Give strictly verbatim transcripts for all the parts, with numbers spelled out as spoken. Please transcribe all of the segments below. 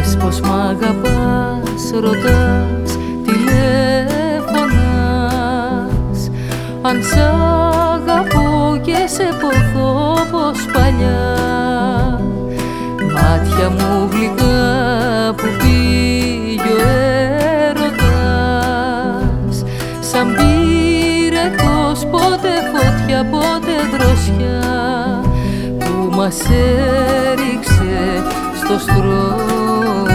Πες πως μ' αγαπάς, ρωτάς, τηλέφωνας. Αν σ' αγαπώ και σε ποθώ πως παλιά. Μάτια μου γλυκά που πήγε ο έρωτας, σαν πυρετός, πότε φωτιά, πότε δροσιά, που μας έριξε στο στρώμα.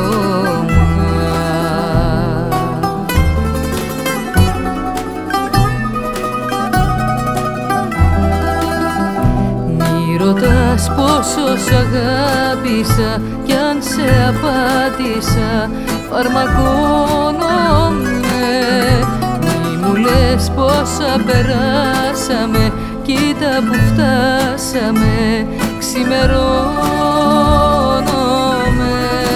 Μη ρωτάς πόσο σ' αγάπησα κι αν σε απάτησα, φαρμακώνομαι. Μη μου λες πόσα περάσαμε, κοίτα που φτάσαμε, ξημερώνομαι.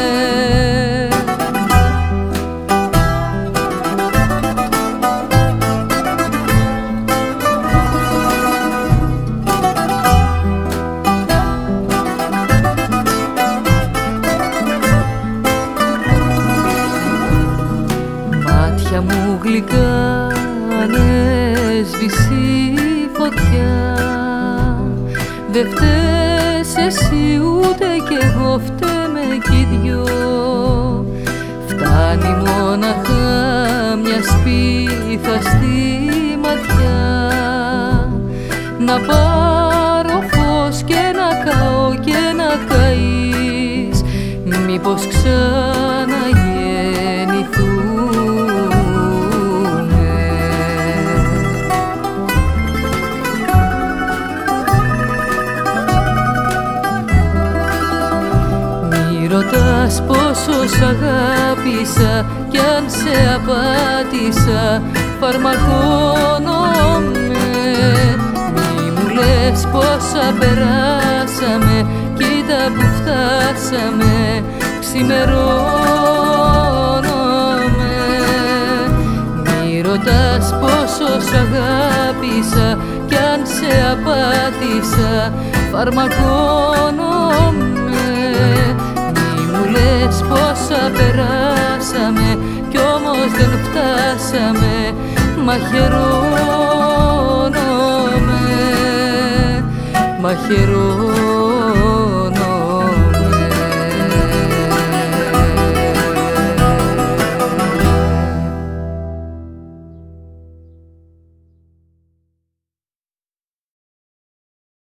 Μάτια μου γλυκά ανέσβησε η φωτιά. Δε φταίς εσύ ούτε κι εγώ, φταίμε κι οι δυο. Φτάνει μόναχα μια σπίθα στη ματιά, να πάρω φως και να καώ και να καείς, μήπως ξαναγεννηθούμε. Μη ρωτάς πόσο σ' αγάπησα κι αν σε απάτησα, φαρμακώνομαι. Μη μου λες πόσα περάσαμε, κοίτα που φτάσαμε, ξημερώνομαι. Μη ρωτάς πόσο σ' αγάπησα κι αν σε απάτησα, φαρμακώνομαι. Μη μου λες πόσα περάσαμε κι όμως δεν φτάσαμε, μαχαιρώνομαι, μαχαιρώνομαι.